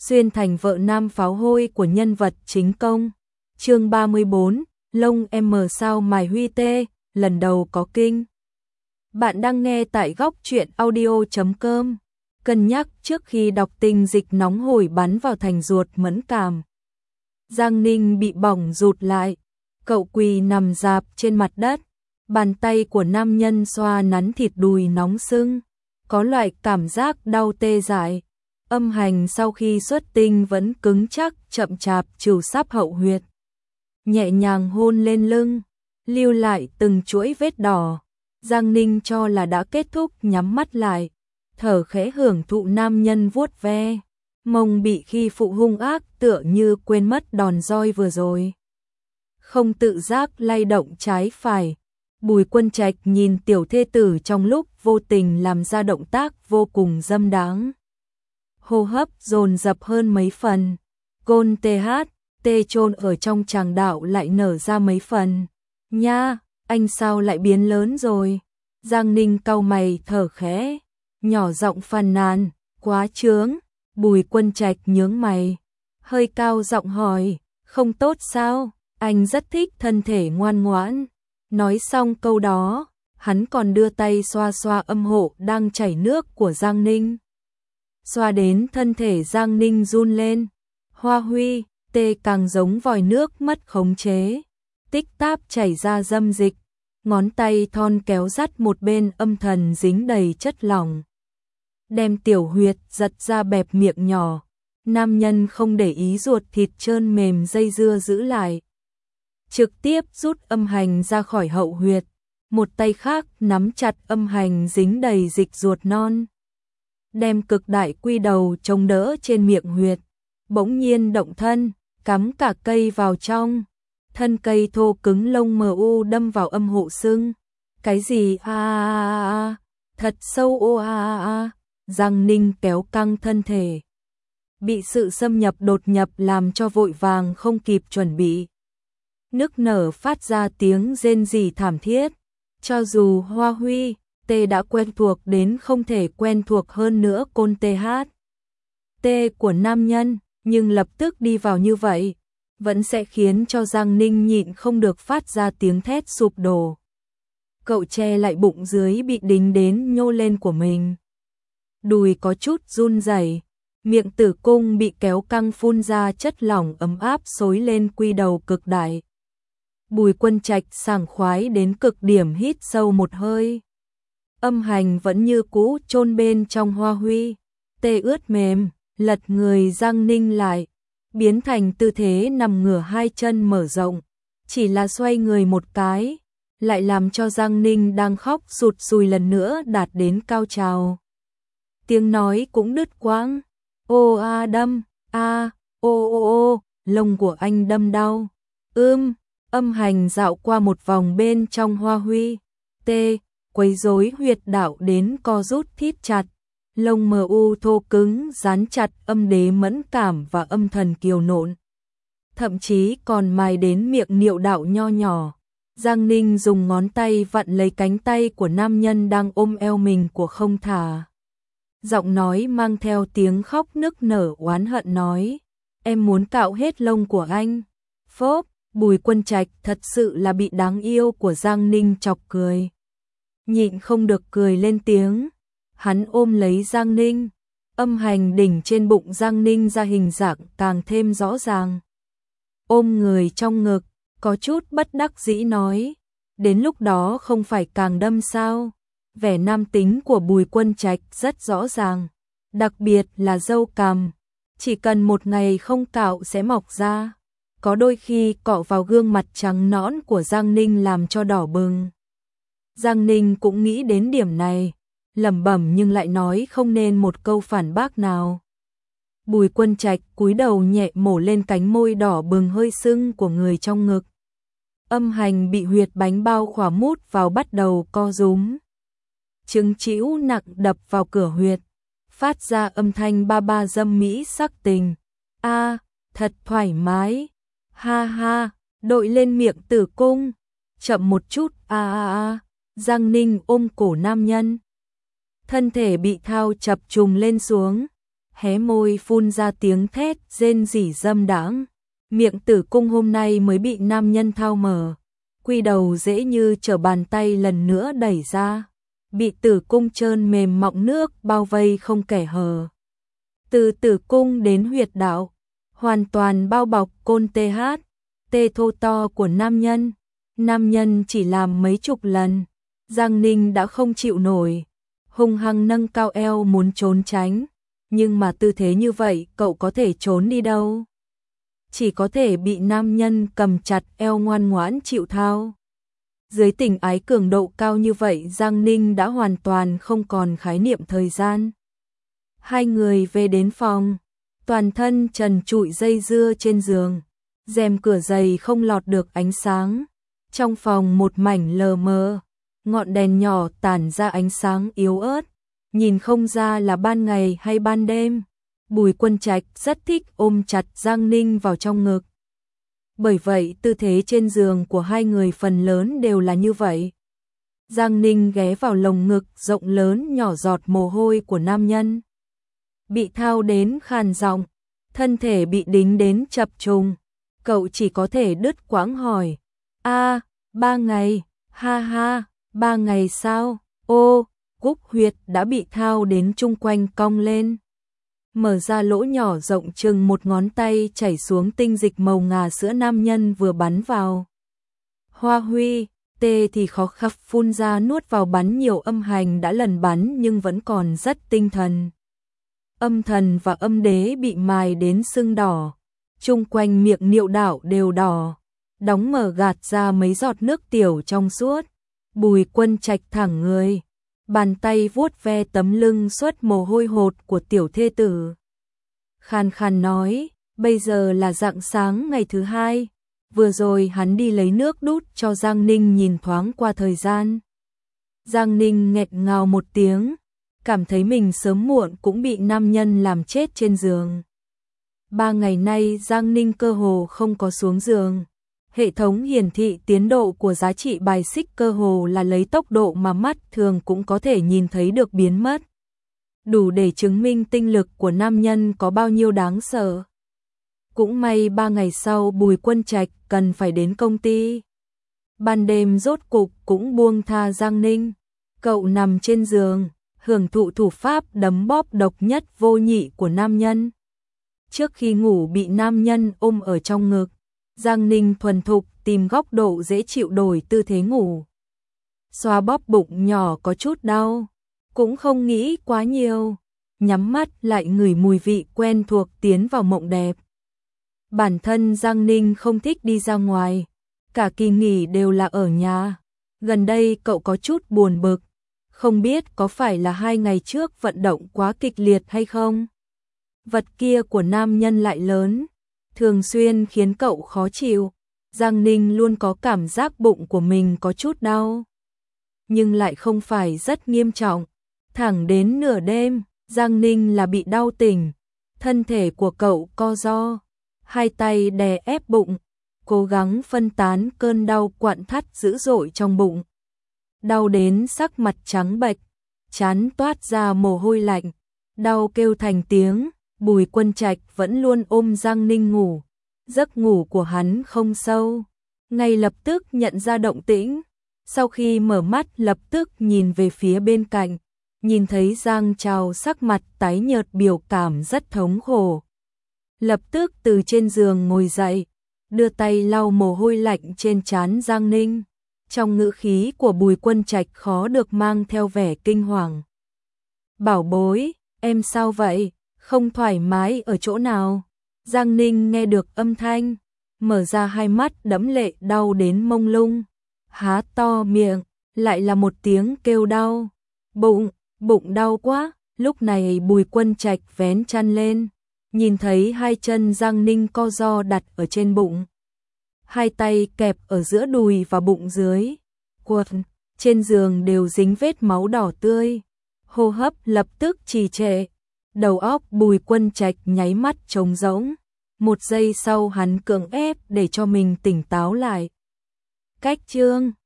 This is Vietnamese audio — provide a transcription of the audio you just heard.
xuyên thành vợ nam pháo hôi của nhân vật chính công. Chương 34, lông M sao mài huy tê, lần đầu có kinh. Bạn đang nghe tại góc truyện audio.com. Cân nhắc trước khi đọc tình dịch nóng hổi bắn vào thành ruột mẫn cảm. Giang Ninh bị bỏng rụt lại, cậu quỳ nằm rạp trên mặt đất, bàn tay của nam nhân xoa nắn thịt đùi nóng sưng, có loại cảm giác đau tê dại. Âm hành sau khi xuất tinh vẫn cứng chắc chậm chạp trừ sắp hậu huyệt. Nhẹ nhàng hôn lên lưng, lưu lại từng chuỗi vết đỏ. Giang Ninh cho là đã kết thúc, nhắm mắt lại, thở khẽ hưởng thụ nam nhân vuốt ve. Mông bị khi phụ hung ác tựa như quên mất đòn roi vừa rồi. Không tự giác lay động trái phải. Bùi Quân Trạch nhìn tiểu thê tử trong lúc vô tình làm ra động tác vô cùng dâm đáng. Hô hấp dồn dập hơn mấy phần. Gôn tê chôn ở trong tràng đạo lại nở ra mấy phần. Nha, anh sao lại biến lớn rồi? Giang Ninh cau mày thở khẽ, nhỏ giọng phàn nàn, quá chướng. Bùi Quân Trạch nhướng mày, hơi cao giọng hỏi, không tốt sao? Anh rất thích thân thể ngoan ngoãn. Nói xong câu đó, hắn còn đưa tay xoa xoa âm hộ đang chảy nước của Giang Ninh. Xoa đến thân thể Giang Ninh run lên. Hoa huy, tê càng giống vòi nước mất khống chế. Tích táp chảy ra dâm dịch. Ngón tay thon kéo dắt một bên âm thần dính đầy chất lỏng. Đem tiểu huyệt giật ra bẹp miệng nhỏ. Nam nhân không để ý ruột thịt trơn mềm dây dưa giữ lại. Trực tiếp rút âm hành ra khỏi hậu huyệt. Một tay khác nắm chặt âm hành dính đầy dịch ruột non. Đem cực đại quy đầu chống đỡ trên miệng huyệt. Bỗng nhiên động thân, cắm cả cây vào trong. Thân cây thô cứng lông mu đâm vào âm hộ sưng. Cái gì thật sâu Giang Ninh kéo căng thân thể. Bị sự xâm nhập đột nhập làm cho vội vàng không kịp chuẩn bị. Nức nở phát ra tiếng rên rỉ thảm thiết. Cho dù Hoa Huy, tê đã quen thuộc đến không thể quen thuộc hơn nữa côn tê của nam nhân, nhưng lập tức đi vào như vậy, vẫn sẽ khiến cho Giang Ninh nhịn không được phát ra tiếng thét sụp đổ. Cậu che lại bụng dưới bị đính đến nhô lên của mình. Đùi có chút run rẩy, miệng tử cung bị kéo căng phun ra chất lỏng ấm áp xối lên quy đầu cực đại. Bùi Quân Trạch sảng khoái đến cực điểm hít sâu một hơi. Âm hành vẫn như cũ chôn bên trong Hoa Huy. Tê ướt mềm, lật người Giang Ninh lại, biến thành tư thế nằm ngửa hai chân mở rộng. Chỉ là xoay người một cái, lại làm cho Giang Ninh đang khóc sụt sùi lần nữa đạt đến cao trào. Tiếng nói cũng đứt quãng. Ô đâm, ô, lông của anh đâm đau. Âm hành dạo qua một vòng bên trong Hoa Huy. Tê, quấy rối huyệt đạo đến co rút thít chặt. Lông mu thô cứng dán chặt âm đế mẫn cảm và âm thần kiều nộn. Thậm chí còn mài đến miệng niệu đạo nho nhỏ. Giang Ninh dùng ngón tay vặn lấy cánh tay của nam nhân đang ôm eo mình của không thả. Giọng nói mang theo tiếng khóc nức nở oán hận nói, em muốn cạo hết lông của anh. Phốp, Bùi Quân Trạch thật sự là bị đáng yêu của Giang Ninh chọc cười. Nhịn không được cười lên tiếng. Hắn ôm lấy Giang Ninh. Âm hành đỉnh trên bụng Giang Ninh ra hình dạng càng thêm rõ ràng. Ôm người trong ngực, có chút bất đắc dĩ nói, đến lúc đó không phải càng đâm sao? Vẻ nam tính của Bùi Quân Trạch rất rõ ràng, đặc biệt là râu cằm, chỉ cần một ngày không cạo sẽ mọc ra. Có đôi khi cọ vào gương mặt trắng nõn của Giang Ninh làm cho đỏ bừng. Giang Ninh cũng nghĩ đến điểm này, lẩm bẩm nhưng lại nói không nên một câu phản bác nào. Bùi Quân Trạch cúi đầu nhẹ mổ lên cánh môi đỏ bừng hơi sưng của người trong ngực. Âm hành bị huyệt bánh bao khỏa mút vào bắt đầu co rúm. Trứng trĩu nặng đập vào cửa huyệt, phát ra âm thanh ba ba dâm mỹ sắc tình. Thật thoải mái. Ha ha, đội lên miệng tử cung. Chậm một chút. Giang Ninh ôm cổ nam nhân. Thân thể bị thao chập trùng lên xuống. hé môi phun ra tiếng thét rên rỉ dâm đãng. Miệng tử cung hôm nay mới bị nam nhân thao mở, quy đầu dễ như trở bàn tay lần nữa đẩy ra, bị tử cung trơn mềm mọng nước bao vây không kẻ hở. Từ tử cung đến huyệt đạo, hoàn toàn bao bọc côn tê thô to của nam nhân. Nam nhân chỉ làm mấy chục lần, Giang Ninh đã không chịu nổi, hung hăng nâng cao eo muốn trốn tránh, nhưng mà tư thế như vậy cậu có thể trốn đi đâu? Chỉ có thể bị nam nhân cầm chặt eo ngoan ngoãn chịu thao. Dưới tình ái cường độ cao như vậy, Giang Ninh đã hoàn toàn không còn khái niệm thời gian. Hai người về đến phòng, toàn thân trần trụi dây dưa trên giường, rèm cửa dày không lọt được ánh sáng. Trong phòng một mảnh lờ mờ, ngọn đèn nhỏ tản ra ánh sáng yếu ớt, nhìn không ra là ban ngày hay ban đêm. Bùi Quân Trạch rất thích ôm chặt Giang Ninh vào trong ngực. Bởi vậy tư thế trên giường của hai người phần lớn đều là như vậy. Giang Ninh ghé vào lồng ngực rộng lớn nhỏ giọt mồ hôi của nam nhân. Bị thao đến khàn giọng, thân thể bị đính đến chập trùng. Cậu chỉ có thể đứt quãng hỏi. 3 ngày, ha ha, 3 ngày sao? Ô, cúc huyệt đã bị thao đến chung quanh cong lên. Mở ra lỗ nhỏ rộng chừng một ngón tay chảy xuống tinh dịch màu ngà sữa nam nhân vừa bắn vào. Hoa Huy, tê thì khó khăn phun ra nuốt vào bắn nhiều âm hành đã lần bắn nhưng vẫn còn rất tinh thần. Âm thần và âm đế bị mài đến sưng đỏ, chung quanh miệng niệu đạo đều đỏ, đóng mở gạt ra mấy giọt nước tiểu trong suốt. Bùi Quân Trạch thẳng người, bàn tay vuốt ve tấm lưng xuất mồ hôi hột của tiểu thê tử. Khàn khàn nói, bây giờ là rạng sáng ngày thứ 2, vừa rồi hắn đi lấy nước đút cho Giang Ninh nhìn thoáng qua thời gian. Giang Ninh nghẹt ngào một tiếng, cảm thấy mình sớm muộn cũng bị nam nhân làm chết trên giường. 3 ngày nay Giang Ninh cơ hồ không có xuống giường. Hệ thống hiển thị tiến độ của giá trị bài xích cơ hồ là lấy tốc độ mà mắt thường cũng có thể nhìn thấy được biến mất. Đủ để chứng minh tinh lực của nam nhân có bao nhiêu đáng sợ. Cũng may 3 ngày sau Bùi Quân Trạch cần phải đến công ty. Ban đêm rốt cục cũng buông tha Giang Ninh. Cậu nằm trên giường, hưởng thụ thủ pháp đấm bóp độc nhất vô nhị của nam nhân. Trước khi ngủ bị nam nhân ôm ở trong ngực, Giang Ninh thuần thục tìm góc độ dễ chịu đổi tư thế ngủ. Xoa bóp bụng nhỏ có chút đau, cũng không nghĩ quá nhiều, nhắm mắt lại ngửi mùi vị quen thuộc tiến vào mộng đẹp. Bản thân Giang Ninh không thích đi ra ngoài, cả kỳ nghỉ đều là ở nhà. Gần đây cậu có chút buồn bực, không biết có phải là 2 ngày trước vận động quá kịch liệt hay không. Vật kia của nam nhân lại lớn, thường xuyên khiến cậu khó chịu. Giang Ninh luôn có cảm giác bụng của mình có chút đau, nhưng lại không phải rất nghiêm trọng. Thẳng đến nửa đêm, Giang Ninh là bị đau tỉnh, thân thể của cậu co ro, hai tay đè ép bụng, cố gắng phân tán cơn đau quặn thắt dữ dội trong bụng. Đau đến sắc mặt trắng bệch, trán toát ra mồ hôi lạnh, đau kêu thành tiếng. Bùi Quân Trạch vẫn luôn ôm Giang Ninh ngủ, giấc ngủ của hắn không sâu, ngay lập tức nhận ra động tĩnh. Sau khi mở mắt lập tức nhìn về phía bên cạnh, nhìn thấy Giang Trào sắc mặt tái nhợt biểu cảm rất thống khổ. Lập tức từ trên giường ngồi dậy, đưa tay lau mồ hôi lạnh trên trán Giang Ninh. Trong ngữ khí của Bùi Quân Trạch khó được mang theo vẻ kinh hoàng. Bảo bối, em sao vậy? Không thoải mái ở chỗ nào? Giang Ninh nghe được âm thanh, mở ra hai mắt đẫm lệ đau đến mông lung, há to miệng, lại là một tiếng kêu đau. Bụng đau quá. Lúc này Bùi Quân Trạch vén chăn lên, nhìn thấy hai chân Giang Ninh co ro đặt ở trên bụng, hai tay kẹp ở giữa đùi và bụng dưới, quần trên giường đều dính vết máu đỏ tươi, hô hấp lập tức trì trệ. Đầu óc Bùi Quân Trạch nháy mắt trống rỗng, một giây sau hắn cưỡng ép để cho mình tỉnh táo lại. Cách chương